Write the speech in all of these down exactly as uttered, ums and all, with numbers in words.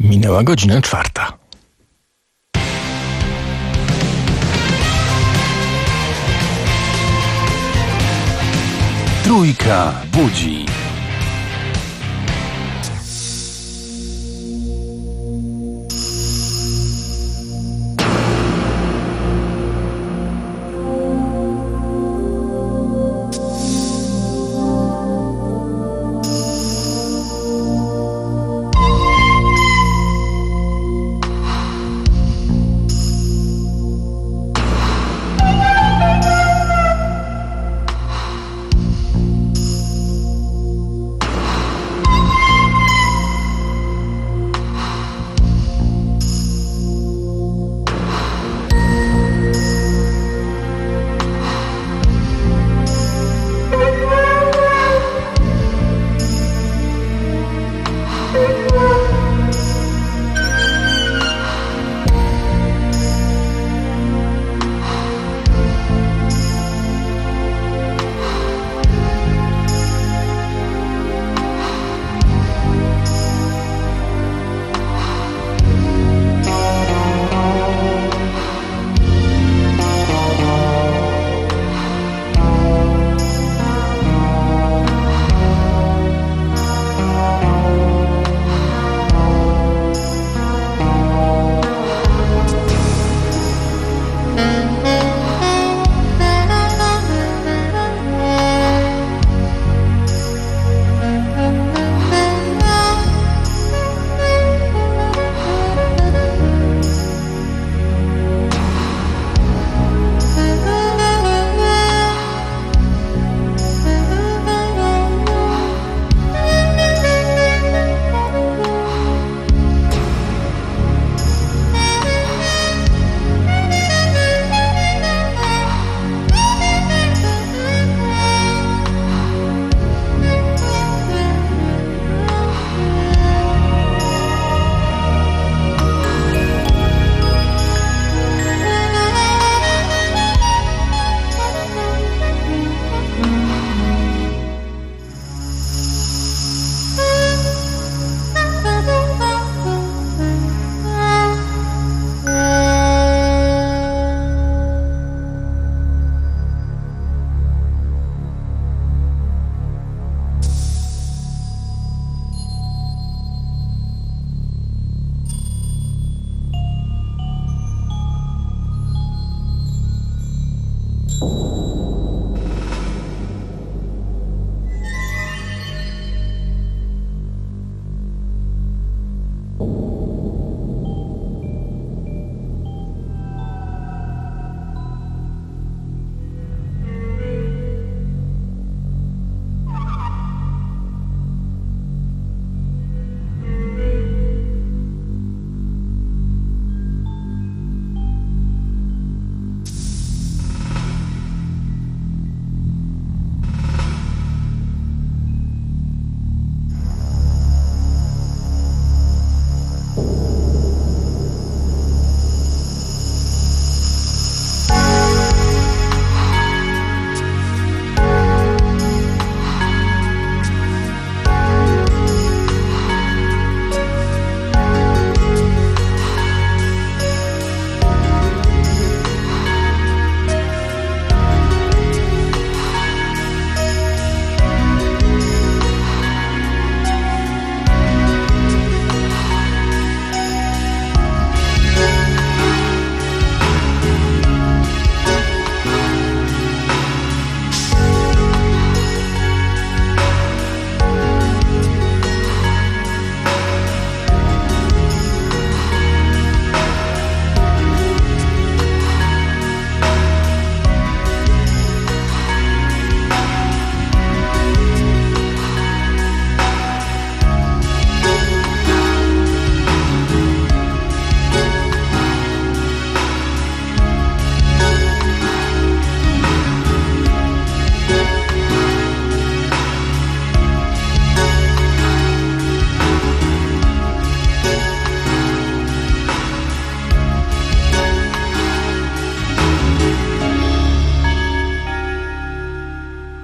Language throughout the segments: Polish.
Minęła godzina czwarta. Trójka budzi.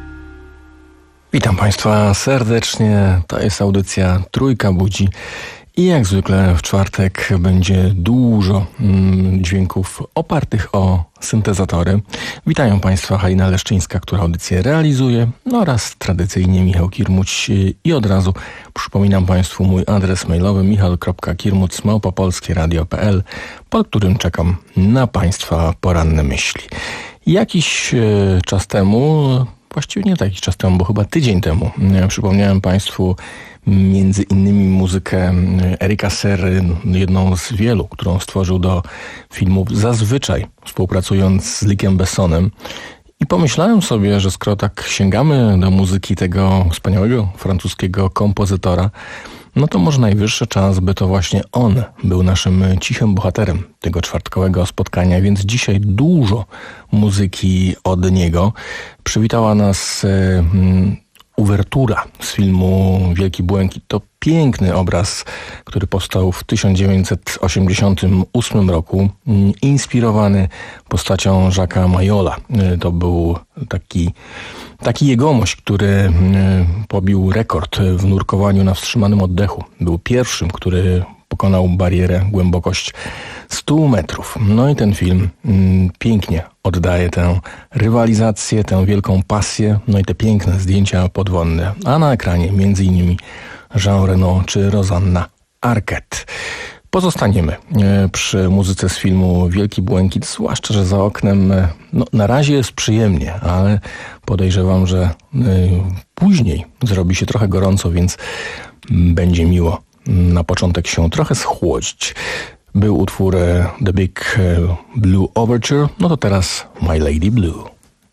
Witam Państwa serdecznie. To jest audycja Trójka budzi I jak zwykle w czwartek będzie dużo mm, dźwięków opartych o syntezatory. Witają Państwa Halina Leszczyńska, która audycję realizuje, no oraz tradycyjnie Michał Kirmuć. I od razu przypominam Państwu mój adres mailowy michał kropka kirmuc małpa polskie radio kropka p l, pod którym czekam na Państwa poranne myśli. Jakiś e, czas temu, właściwie nie taki czas temu, bo chyba tydzień temu, e, przypomniałem Państwu między innymi muzykę Erika Serry, jedną z wielu, którą stworzył do filmów zazwyczaj współpracując z Luciem Bessonem. I pomyślałem sobie, że skoro tak sięgamy do muzyki tego wspaniałego francuskiego kompozytora, no to może najwyższy czas, by to właśnie on był naszym cichym bohaterem tego czwartkowego spotkania, więc dzisiaj dużo muzyki od niego. Przywitała nas Hmm, uwertura z filmu Wielki Błękit. To piękny obraz, który powstał w tysiąc dziewięćset osiemdziesiątym ósmym roku, inspirowany postacią Jacques'a Majola. To był taki, taki jegomość, który pobił rekord w nurkowaniu na wstrzymanym oddechu. Był pierwszym, który pokonał barierę głębokość stu metrów. No i ten film mm, pięknie oddaje tę rywalizację, tę wielką pasję, no i te piękne zdjęcia podwodne. A na ekranie między innymi Jean Reno czy Rosanna Arquette. Pozostaniemy e, przy muzyce z filmu Wielki Błękit, zwłaszcza, że za oknem e, no, na razie jest przyjemnie, ale podejrzewam, że e, później zrobi się trochę gorąco, więc m, będzie miło na początek się trochę schłodzić. Był utwór The Big Blue Overture, no to teraz My Lady Blue.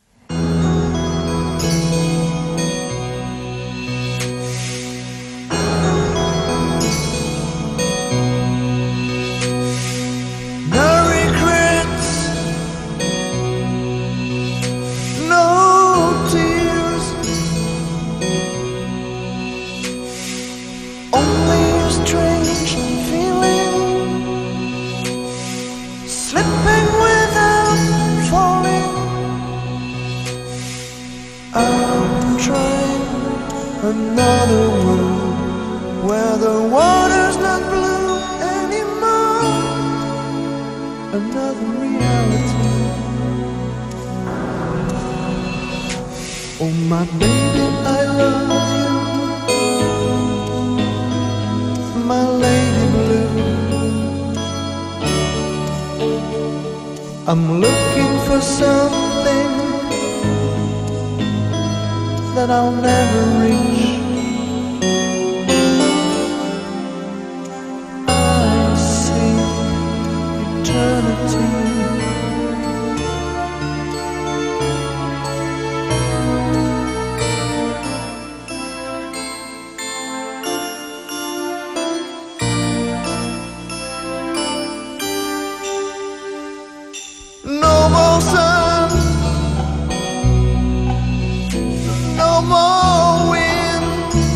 Another world where the water's not blue anymore. Another reality. Oh my baby, I love you, my lady blue. I'm looking for something that I'll never reach. I see eternity. No more sun, no more wind,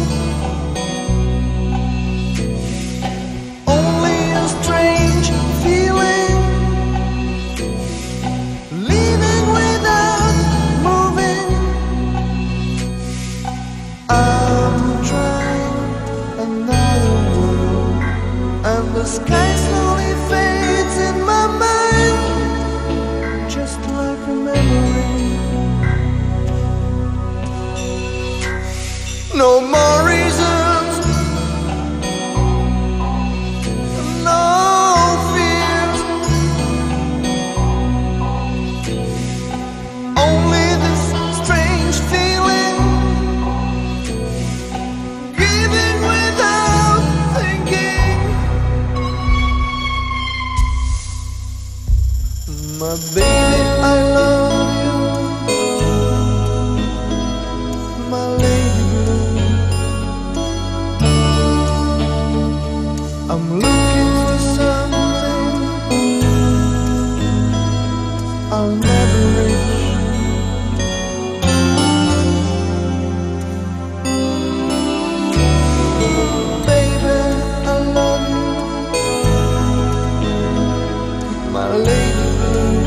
only a strange feeling, leaving without moving. I'm trying another world, and the sky slowly fades in my mind, just like a memory. No more reasons, no fears, only this strange feeling, giving without thinking. My baby, I love you, my lady blue. I'm looking for something I'll never reach. Baby, I love you, my lady blue.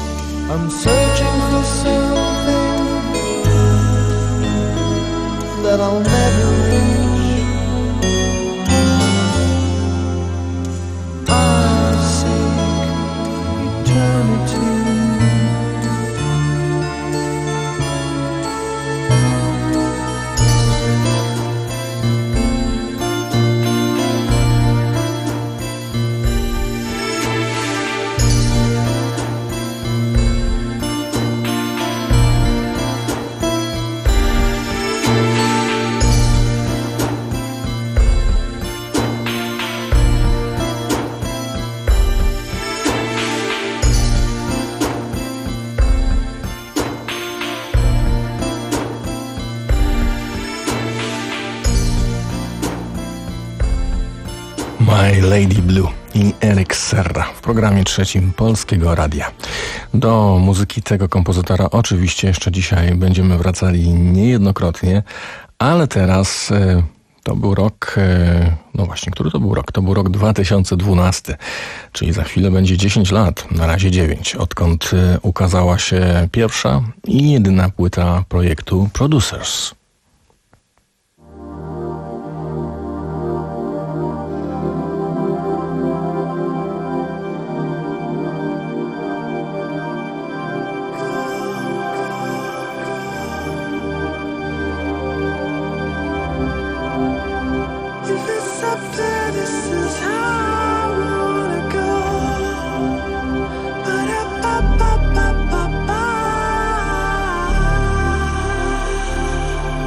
I'm searching for something that I'll never reach. I seek eternity. My Lady Blue i Eric Serra w programie trzecim Polskiego Radia. Do muzyki tego kompozytora oczywiście jeszcze dzisiaj będziemy wracali niejednokrotnie, ale teraz e, to był rok, e, no właśnie, który to był rok? To był rok dwa tysiące dwunasty, czyli za chwilę będzie dziesięć lat, na razie dziewięć, odkąd e, ukazała się pierwsza i jedyna płyta projektu Producers. Ba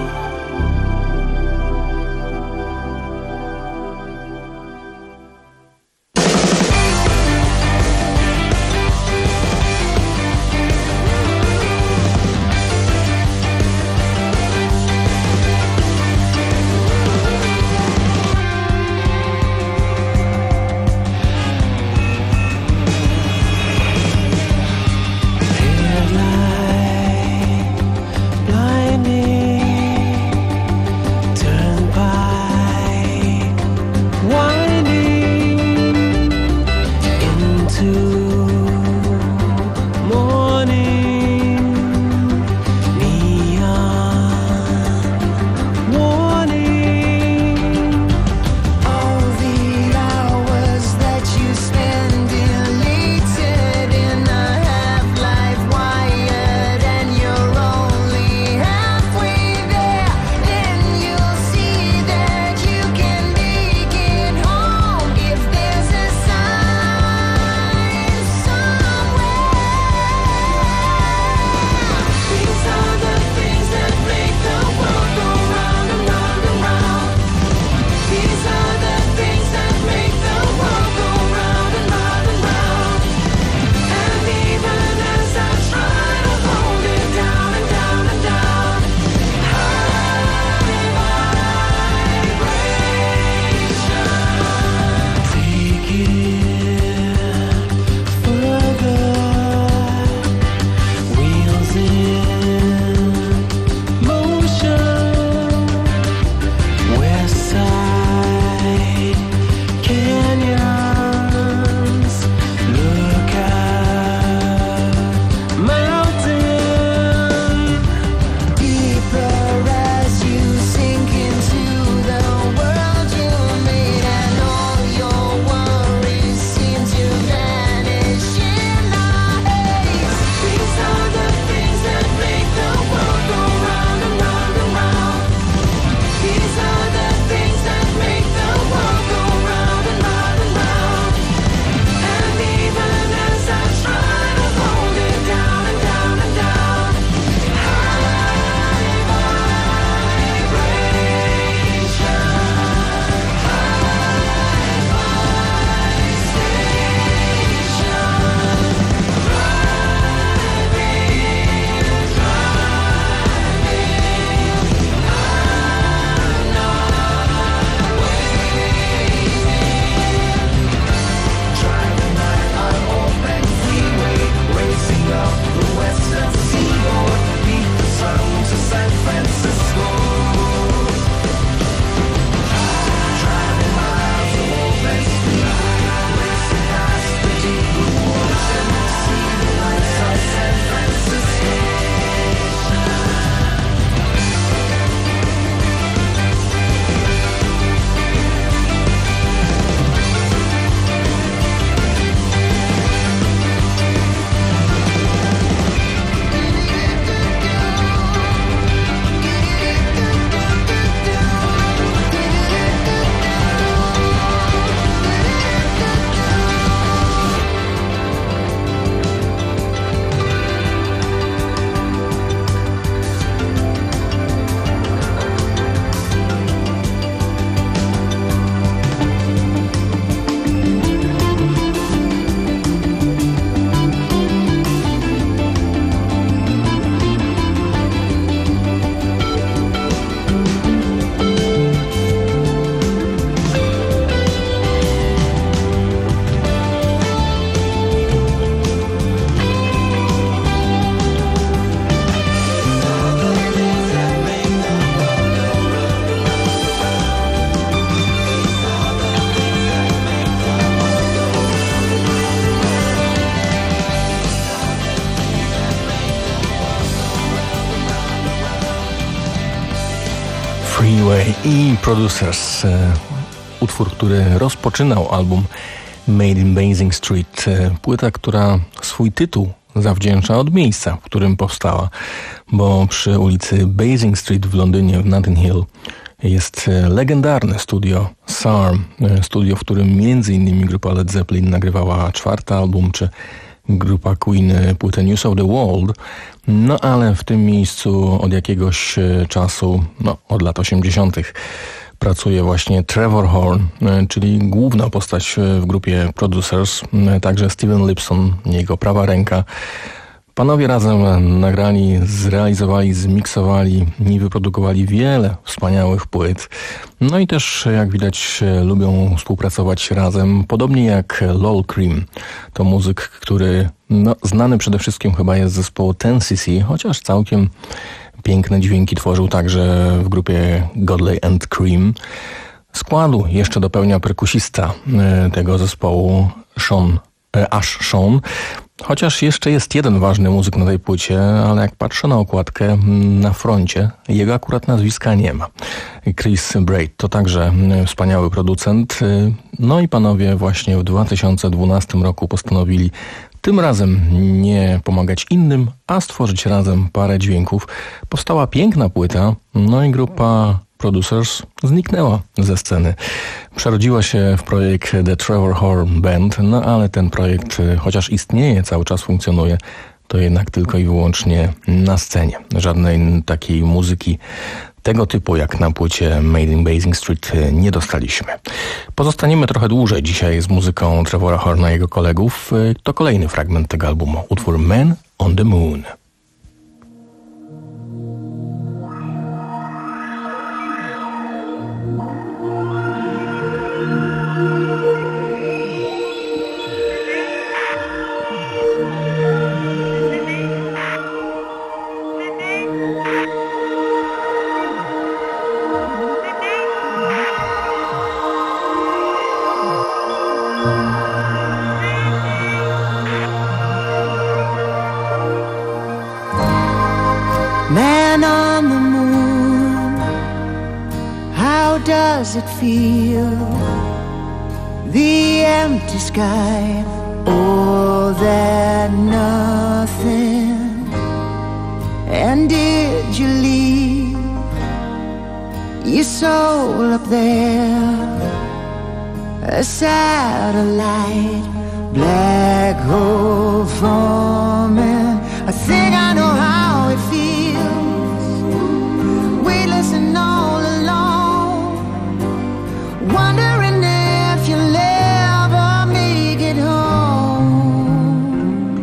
Way i Producers. Utwór, który rozpoczynał album Made in Basing Street. Płyta, która swój tytuł zawdzięcza od miejsca, w którym powstała, bo przy ulicy Basing Street w Londynie, w Notting Hill, jest legendarne studio S A R, studio, w którym między innymi grupa Led Zeppelin nagrywała czwarty album, czy grupa Queen płytę News of the World. No ale w tym miejscu od jakiegoś czasu, no od lat osiemdziesiątych pracuje właśnie Trevor Horn, czyli główna postać w grupie Producers, także Steven Lipson, jego prawa ręka. Panowie razem nagrali, zrealizowali, zmiksowali i wyprodukowali wiele wspaniałych płyt. No i też, jak widać, lubią współpracować razem, podobnie jak Lol Creme. To muzyk, który no, znany przede wszystkim chyba jest z zespołu Ten C C, chociaż całkiem piękne dźwięki tworzył także w grupie Godley and Cream. Składu jeszcze dopełnia perkusista tego zespołu Sean, Ash Sean. Chociaż jeszcze jest jeden ważny muzyk na tej płycie, ale jak patrzę na okładkę na froncie, jego akurat nazwiska nie ma. Chris Braid to także wspaniały producent. No i panowie właśnie w dwa tysiące dwunastym roku postanowili tym razem nie pomagać innym, a stworzyć razem parę dźwięków. Powstała piękna płyta, no i grupa Producers zniknęła ze sceny. Przerodziła się w projekt The Trevor Horn Band, no ale ten projekt, chociaż istnieje, cały czas funkcjonuje, to jednak tylko i wyłącznie na scenie. Żadnej takiej muzyki tego typu jak na płycie Made in Basing Street nie dostaliśmy. Pozostaniemy trochę dłużej dzisiaj z muzyką Trevora Horna i jego kolegów. To kolejny fragment tego albumu, utwór Man on the Moon. Man on the moon, how does it feel? The empty sky, all that nothing. And did you leave your soul up there? A satellite, black hole forming. I think I know how it feels, weightless and all alone, wondering if you'll ever make it home.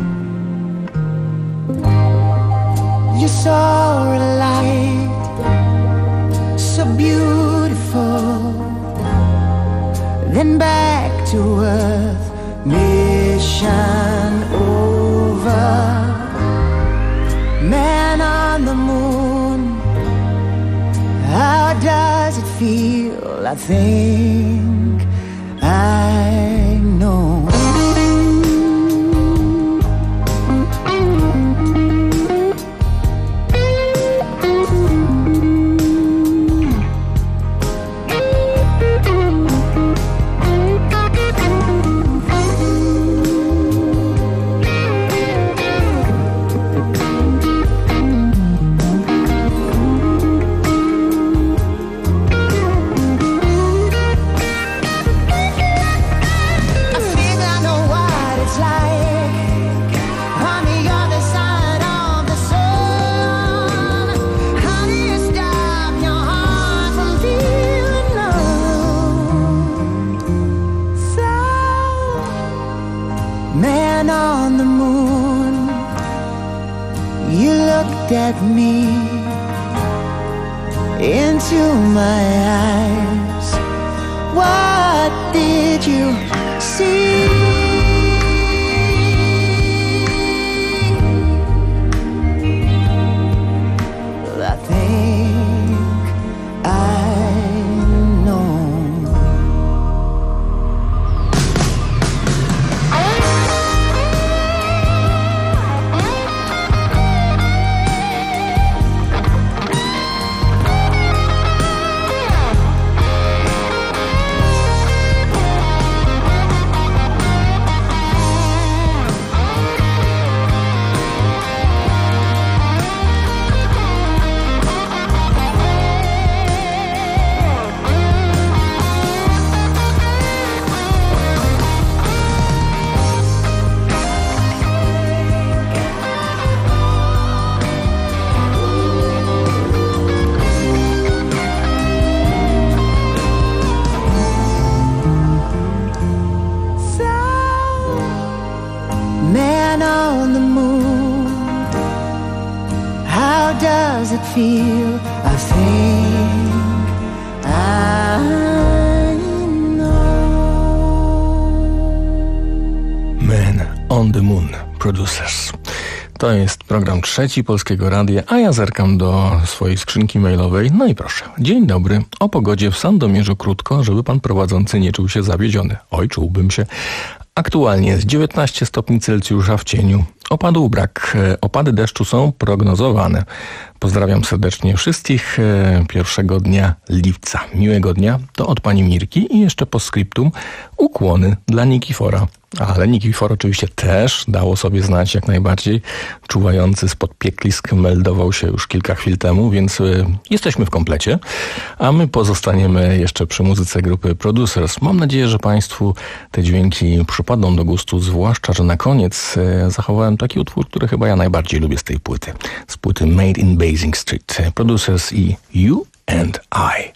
You saw a light so beautiful, then back to earth, mission over. Man on the moon, how does it feel? I think I know. At me into my eyes, what did you see? Well, I think I know. does it feel? I think I know. Man on the Moon, Producers. To jest program Trzeci Polskiego Radia, a ja zerkam do swojej skrzynki mailowej. No i proszę. Dzień dobry. O pogodzie w Sandomierzu krótko, żeby pan prowadzący nie czuł się zawiedziony. Oj, czułbym się. Aktualnie jest dziewiętnaście stopni Celsjusza w cieniu. Opadów brak. Opady deszczu są prognozowane. Pozdrawiam serdecznie wszystkich pierwszego dnia lipca. Miłego dnia. To od pani Mirki i jeszcze postscriptum ukłony dla Nikifora. Ale Nikifor oczywiście też dało sobie znać jak najbardziej. Czuwający spod pieklisk meldował się już kilka chwil temu, więc y, jesteśmy w komplecie. A my pozostaniemy jeszcze przy muzyce grupy Producers. Mam nadzieję, że państwu te dźwięki przypadną do gustu, zwłaszcza, że na koniec y, zachowałem taki utwór, który chyba ja najbardziej lubię z tej płyty. Z płyty Made in Basing Street. Producers i You and I.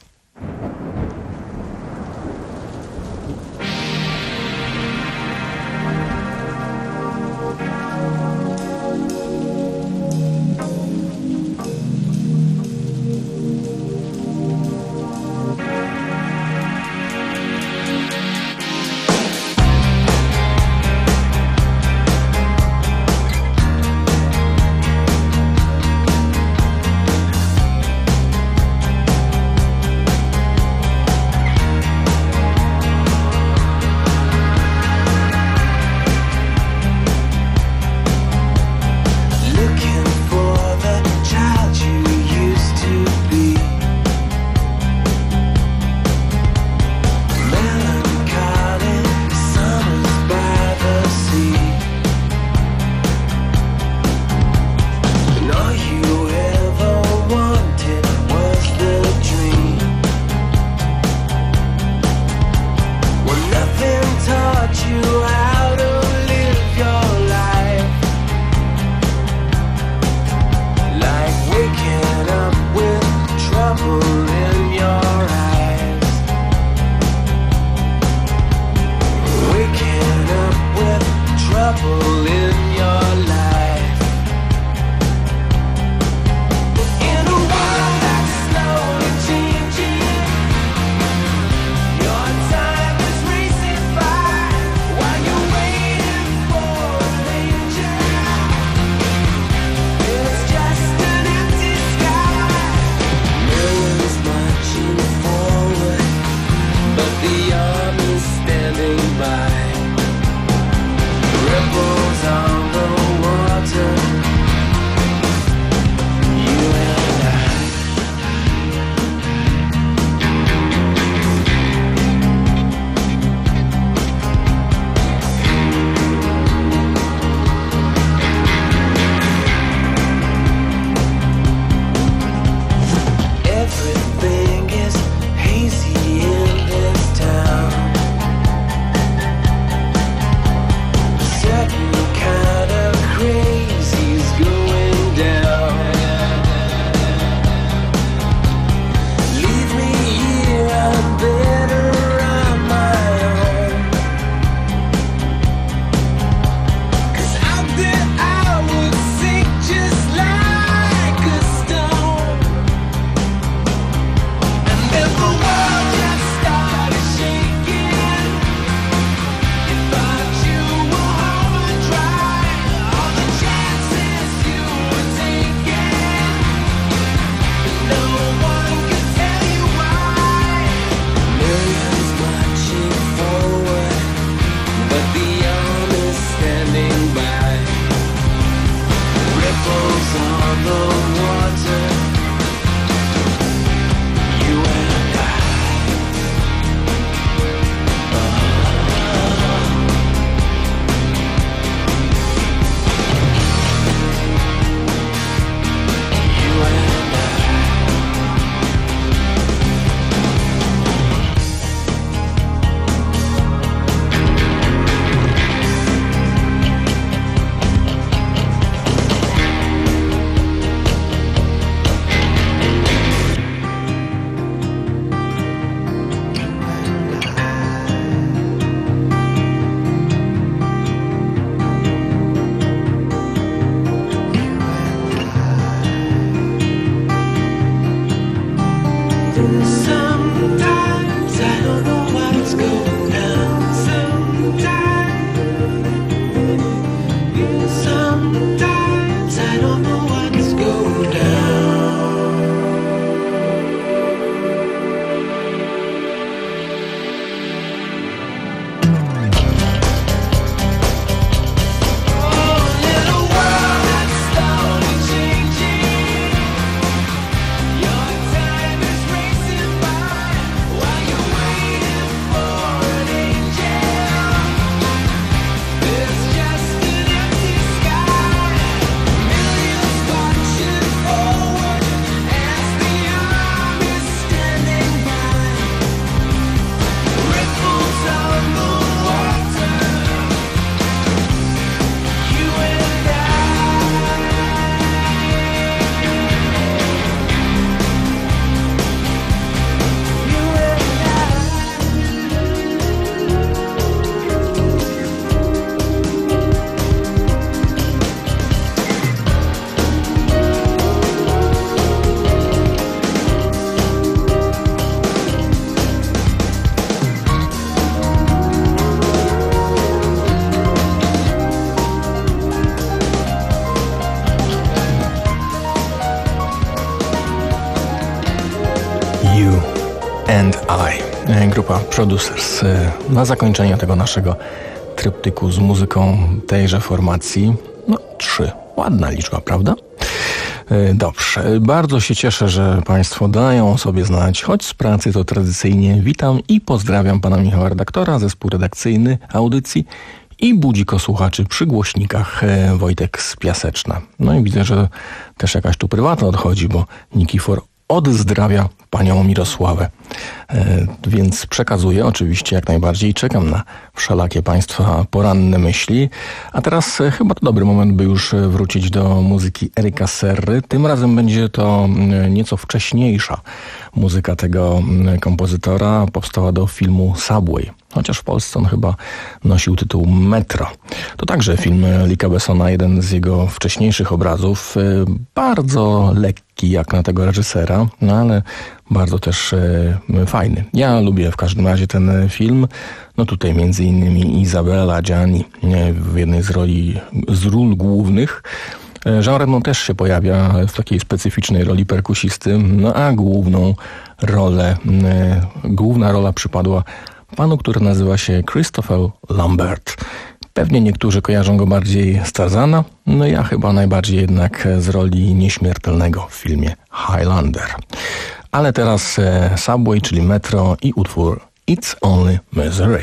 and I, grupa Producers. Na zakończenie tego naszego tryptyku z muzyką tejże formacji, no trzy, ładna liczba, prawda? Dobrze, bardzo się cieszę, że Państwo dają sobie znać, choć z pracy to tradycyjnie witam i pozdrawiam Pana Michała redaktora, zespół redakcyjny audycji i budziko słuchaczy przy głośnikach Wojtek z Piaseczna. No i widzę, że też jakaś tu prywatna odchodzi, bo Nikifor odzdrawia panią Mirosławę. E, więc przekazuję oczywiście jak najbardziej. Czekam na wszelakie Państwa poranne myśli. A teraz e, chyba to dobry moment, by już wrócić do muzyki Erika Serry. Tym razem będzie to e, nieco wcześniejsza muzyka tego e, kompozytora. Powstała do filmu Subway. Chociaż w Polsce on chyba nosił tytuł Metro. To także film Luca Bessona, jeden z jego wcześniejszych obrazów. E, bardzo lekki jak na tego reżysera, no ale bardzo też e, fajny. Ja lubię w każdym razie ten film. No tutaj między innymi Izabela Gianni e, w jednej z roli, z ról głównych. E, Jean Reno też się pojawia w takiej specyficznej roli perkusisty, no a główną rolę, e, główna rola przypadła panu, który nazywa się Christopher Lambert. Pewnie niektórzy kojarzą go bardziej z Tarzana, no ja chyba najbardziej jednak z roli nieśmiertelnego w filmie Highlander. Ale teraz e, Subway, czyli Metro i utwór It's Only Misery.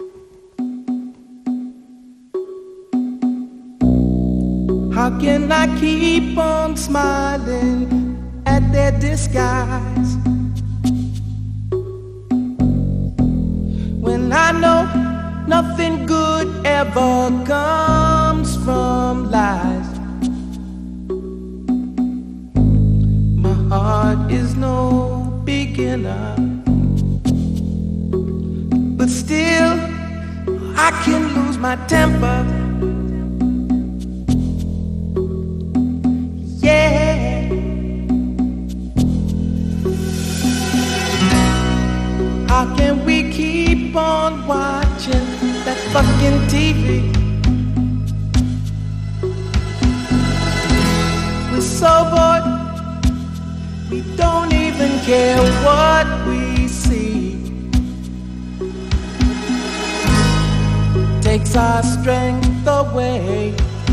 How can I keep on smiling at their disguise when I know nothing good ever comes from lies? My heart is no beginner, but still I can lose my temper. Yeah. How can we keep on watching that fucking T V? We're so bored, we don't even care what we see. Takes our strength away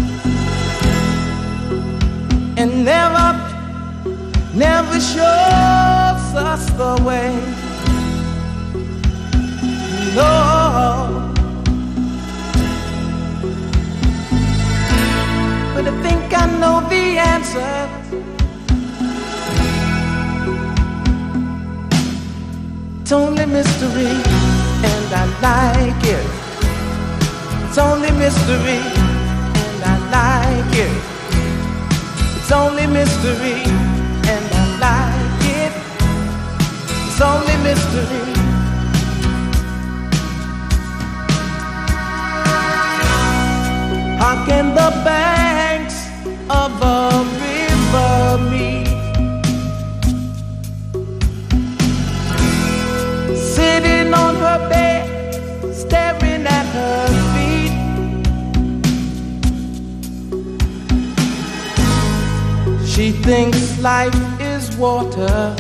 and never, never shows us the way. No, but I think I know the answer. It's only mystery, and I like it. It's only mystery, and I like it. It's only mystery, and I like it. It's only mystery. How can the banks of a river meet? Sitting on her bed, staring at her feet. She thinks life is water,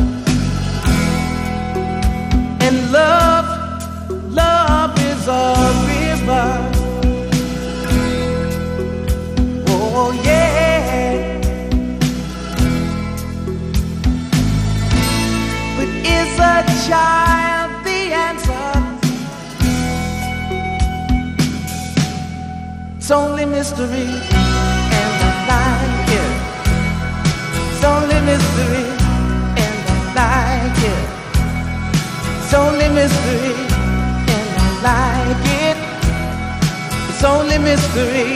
and love, love is a river. Oh yeah. But is a child the answer? It's only mystery, and I like it. It's only mystery, and I like it. It's only mystery, and I like it. It's only mystery.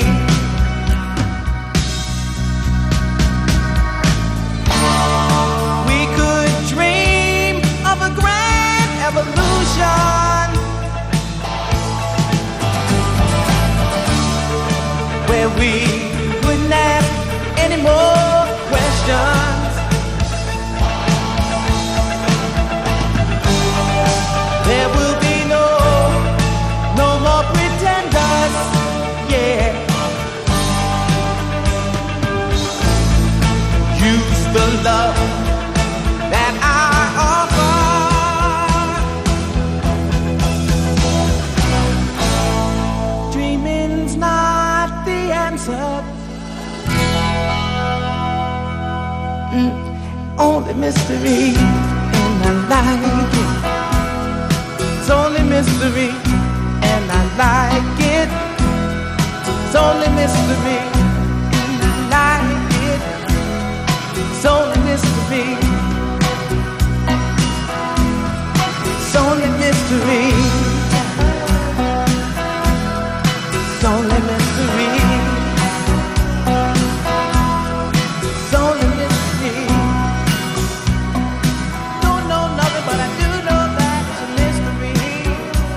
Evolution, where we wouldn't ask any more questions. There will be no, no more pretenders, yeah. Use the love that I offer. Explanation's not the answer. Mm, only mystery, and I like it. It's only mystery, and I like it. It's only mystery, and I like it. It's only mystery. It's only mystery. It's only mystery. It's only mystery. Don't know nothing, but I do know that it's a mystery.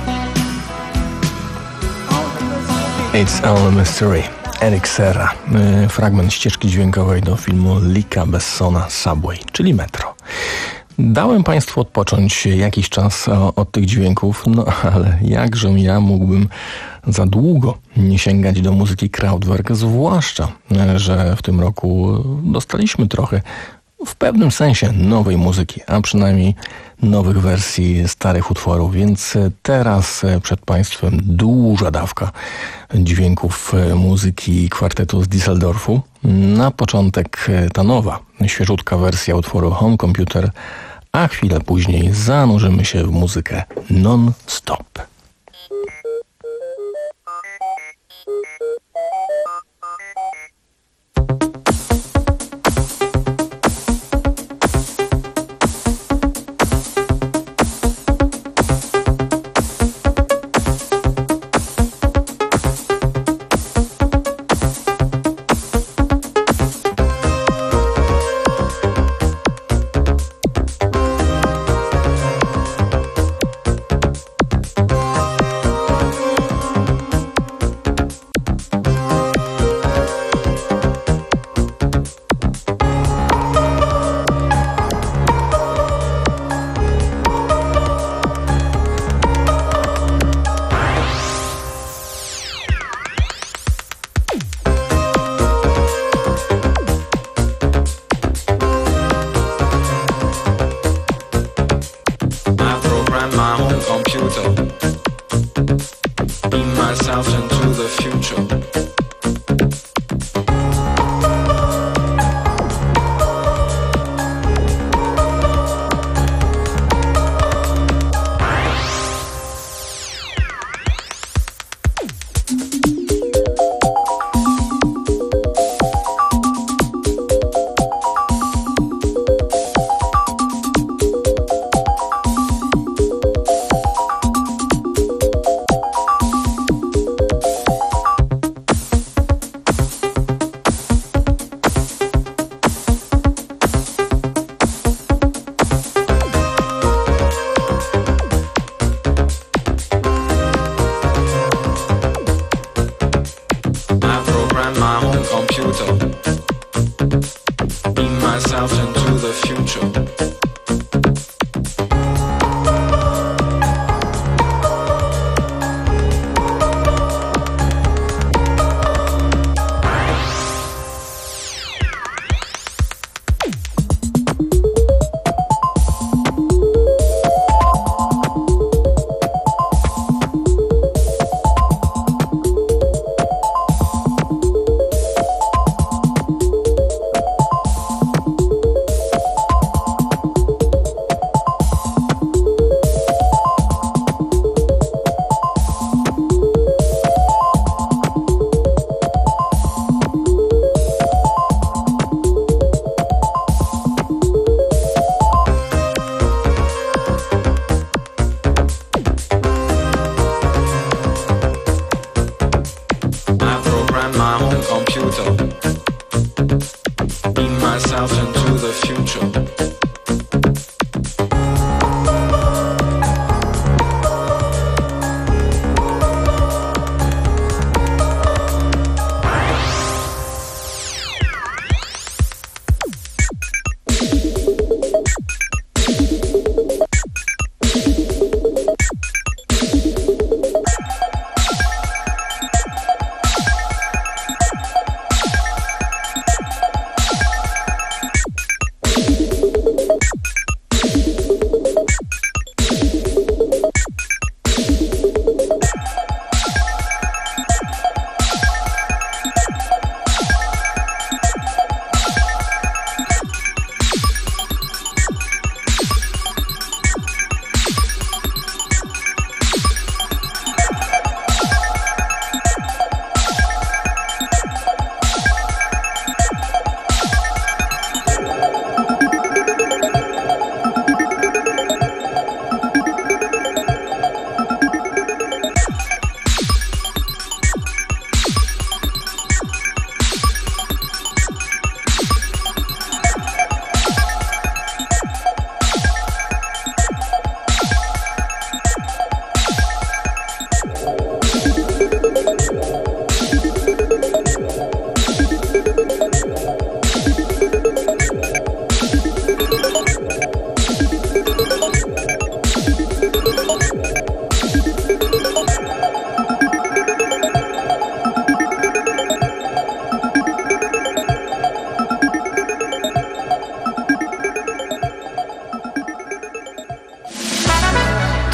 Only mystery. It's Only Mystery. Eric Serra. Fragment ścieżki dźwiękowej do filmu Luca Bessona Subway, czyli Metro. Dałem Państwu odpocząć jakiś czas od tych dźwięków, no ale jakże ja mógłbym za długo nie sięgać do muzyki Kraftwerk, zwłaszcza, że w tym roku dostaliśmy trochę w pewnym sensie nowej muzyki, a przynajmniej nowych wersji starych utworów, więc teraz przed Państwem duża dawka dźwięków muzyki kwartetu z Düsseldorfu. Na początek ta nowa, świeżutka wersja utworu Home Computer, a chwilę później zanurzymy się w muzykę non-stop.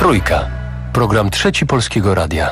Trójka. Program Trzeci Polskiego Radia.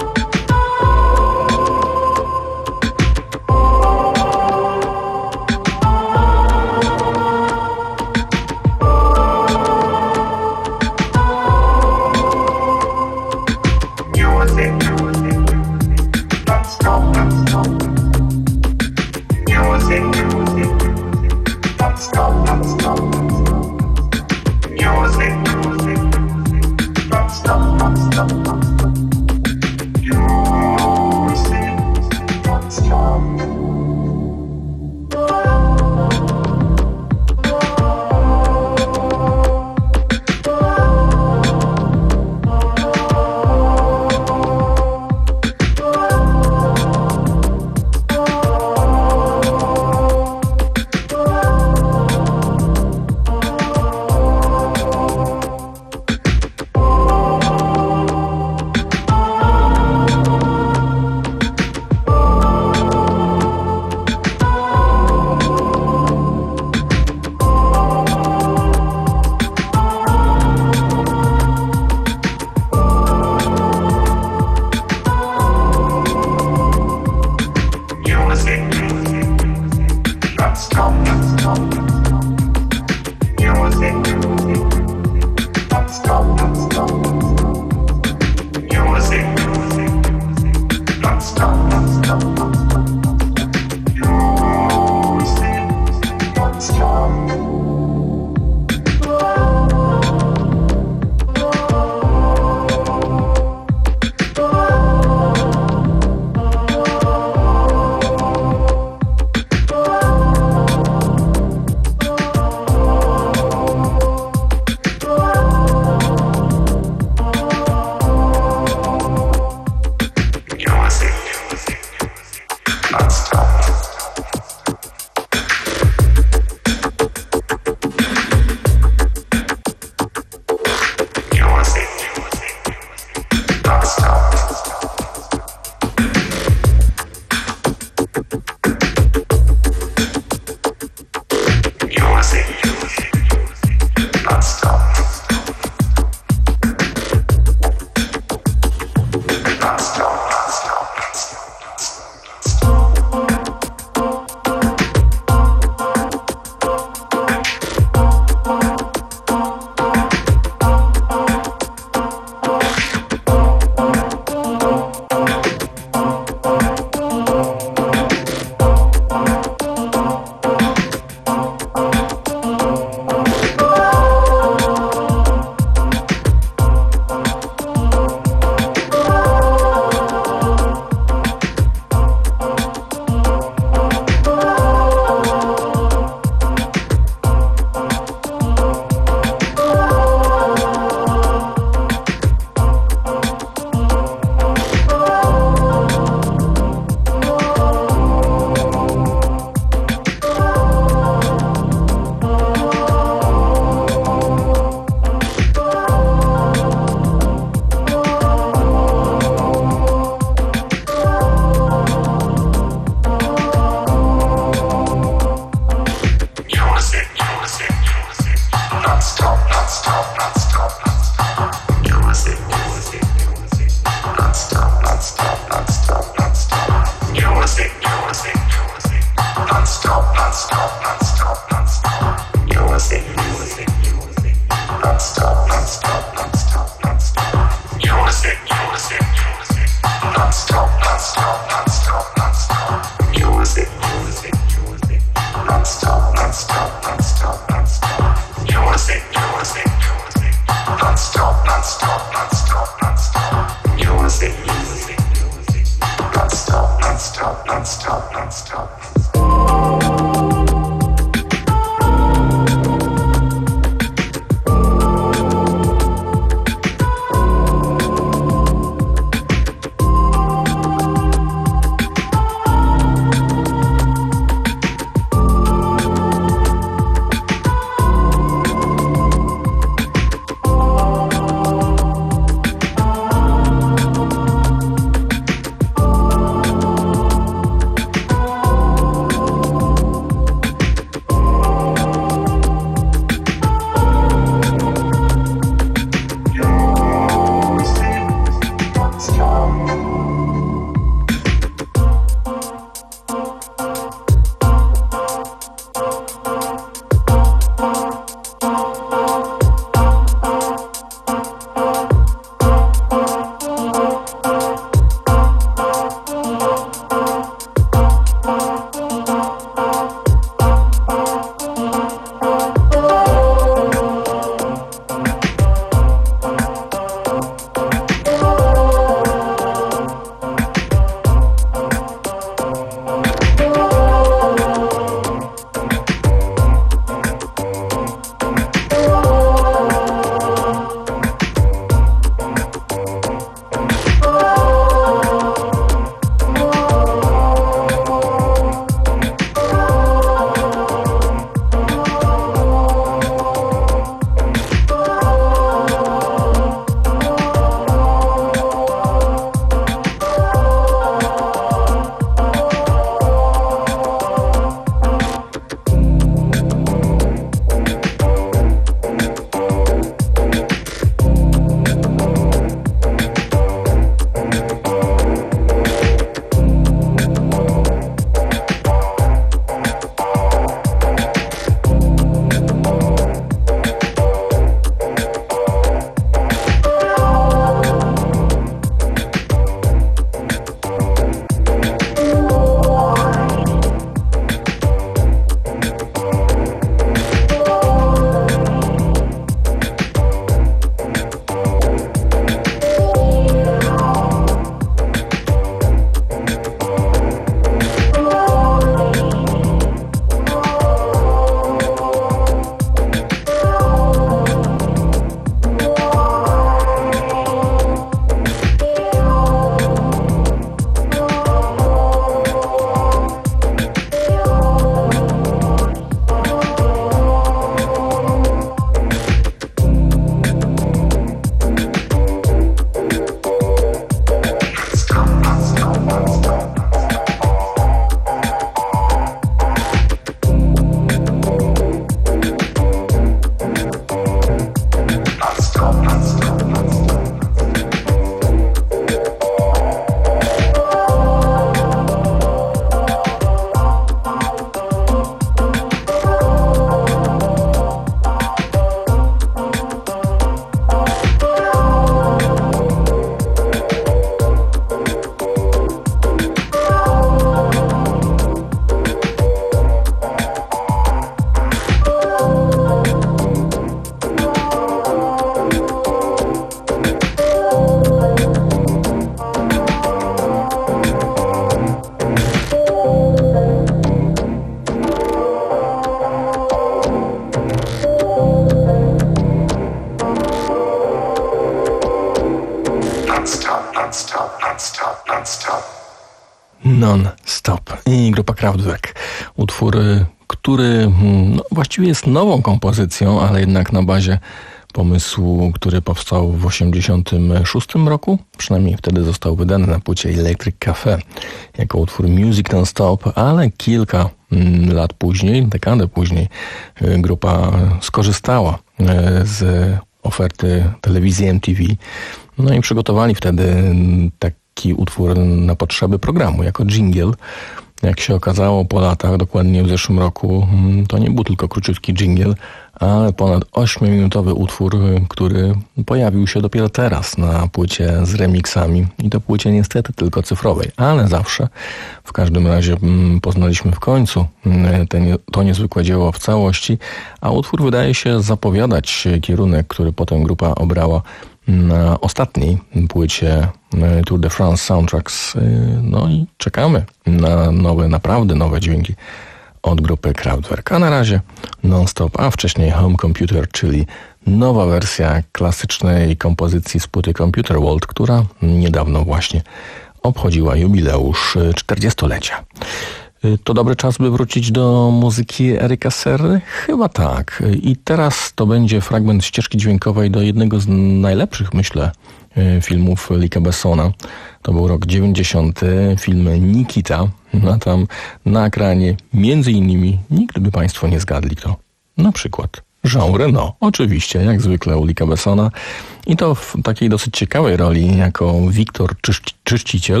Non-Stop i grupa Kraftwerk. Utwór, który no, właściwie jest nową kompozycją, ale jednak na bazie pomysłu, który powstał w osiemdziesiątym szóstym roku. Przynajmniej wtedy został wydany na płycie Electric Cafe jako utwór Music Non-Stop, ale kilka mm, lat później, dekadę później, grupa skorzystała z oferty telewizji M T V. No i przygotowali wtedy taki utwór na potrzeby programu, jako dżingiel. Jak się okazało po latach, dokładnie w zeszłym roku, to nie był tylko króciutki dżingiel, ale ponad ośmiominutowy utwór, który pojawił się dopiero teraz na płycie z remixami. I to płycie niestety tylko cyfrowej, ale zawsze, w każdym razie poznaliśmy w końcu ten, to niezwykłe dzieło w całości, a utwór wydaje się zapowiadać kierunek, który potem grupa obrała na ostatniej płycie Tour de France Soundtracks. No i czekamy na nowe, naprawdę nowe dźwięki od grupy Kraftwerk. A na razie Non-Stop, a wcześniej Home Computer, czyli nowa wersja klasycznej kompozycji z płyty Computer World, która niedawno właśnie obchodziła jubileusz czterdziestolecia. To dobry czas, by wrócić do muzyki Erika Serry? Chyba tak. I teraz to będzie fragment ścieżki dźwiękowej do jednego z najlepszych, myślę, filmów Luca Bessona. To był rok dziewięćdziesiąty, film Nikita. A tam na ekranie między innymi, nigdy by Państwo nie zgadli kto. Na przykład Jean Reno, oczywiście, jak zwykle u Luca Bessona. I to w takiej dosyć ciekawej roli, jako Wiktor Czysz- Czyściciel.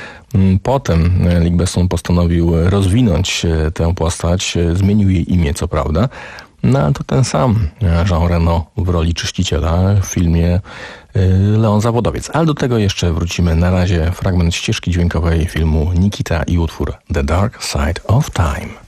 Potem Luc Besson postanowił rozwinąć tę postać, zmienił jej imię, co prawda. No a to ten sam Jean Reno w roli czyściciela w filmie Leon Zawodowiec. Ale do tego jeszcze wrócimy. Na razie fragment ścieżki dźwiękowej filmu Nikita i utwór The Dark Side of Time.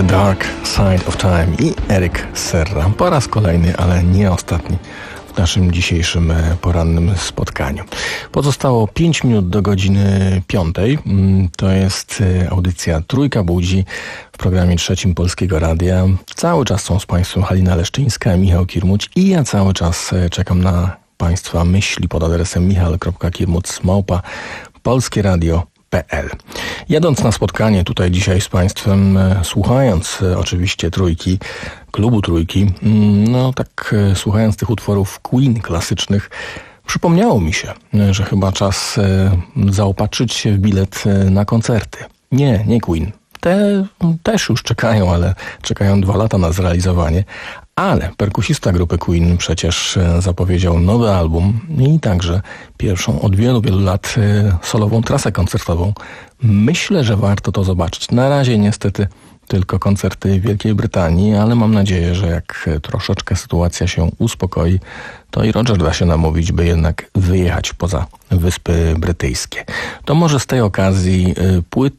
Dark Side of Time i Eric Serra. Po raz kolejny, ale nie ostatni w naszym dzisiejszym porannym spotkaniu. Pozostało pięć minut do godziny piątej. To jest audycja Trójka Budzi w programie trzecim Polskiego Radia. Cały czas są z Państwem Halina Leszczyńska, Michał Kirmuć i ja cały czas czekam na Państwa myśli pod adresem michal kropka kirmuc małpa polskieradio kropka p l. Jadąc na spotkanie tutaj dzisiaj z Państwem, słuchając oczywiście Trójki, klubu Trójki, no tak słuchając tych utworów Queen klasycznych, przypomniało mi się, że chyba czas zaopatrzyć się w bilet na koncerty. Nie, nie Queen. Te też już czekają, ale czekają dwa lata na zrealizowanie. Ale perkusista grupy Queen przecież zapowiedział nowy album i także pierwszą od wielu, wielu lat solową trasę koncertową. Myślę, że warto to zobaczyć. Na razie niestety tylko koncerty w Wielkiej Brytanii, ale mam nadzieję, że jak troszeczkę sytuacja się uspokoi, to i Roger da się namówić, by jednak wyjechać poza Wyspy Brytyjskie. To może z tej okazji płyt,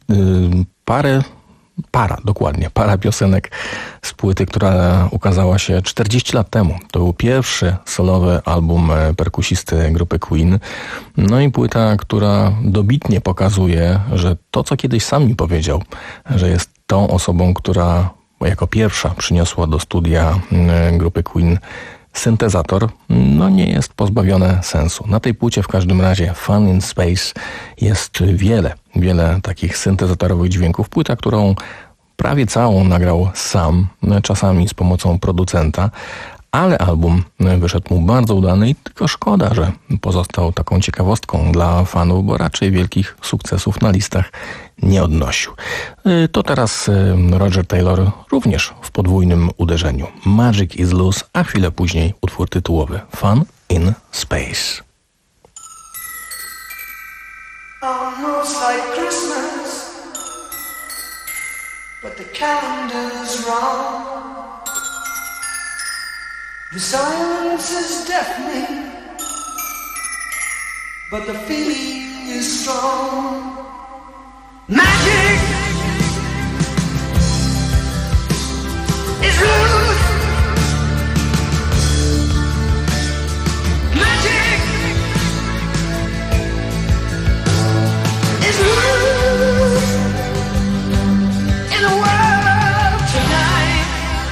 parę Para, dokładnie, para piosenek z płyty, która ukazała się czterdzieści lat temu. To był pierwszy solowy album perkusisty grupy Queen. No i płyta, która dobitnie pokazuje, że to, co kiedyś sam mi powiedział, że jest tą osobą, która jako pierwsza przyniosła do studia grupy Queen syntezator, no nie jest pozbawione sensu. Na tej płycie w każdym razie Fun in Space jest wiele, wiele takich syntezatorowych dźwięków. Płyta, którą prawie całą nagrał sam, czasami z pomocą producenta, ale album wyszedł mu bardzo udany i tylko szkoda, że pozostał taką ciekawostką dla fanów, bo raczej wielkich sukcesów na listach nie odnosił. To teraz Roger Taylor również w podwójnym uderzeniu. Magic is Loose, a chwilę później utwór tytułowy Fun in Space. Almost like Christmas, but the calendar's wrong. The silence is deafening, but the feeling is strong. Magic is loose. Magic is loose in the world tonight.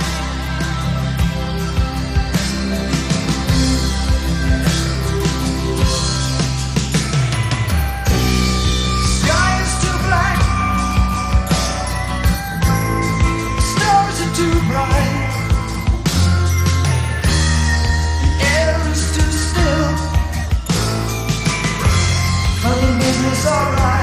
Sky is too black, stars are too bright, the air is too still. Funny business, alright.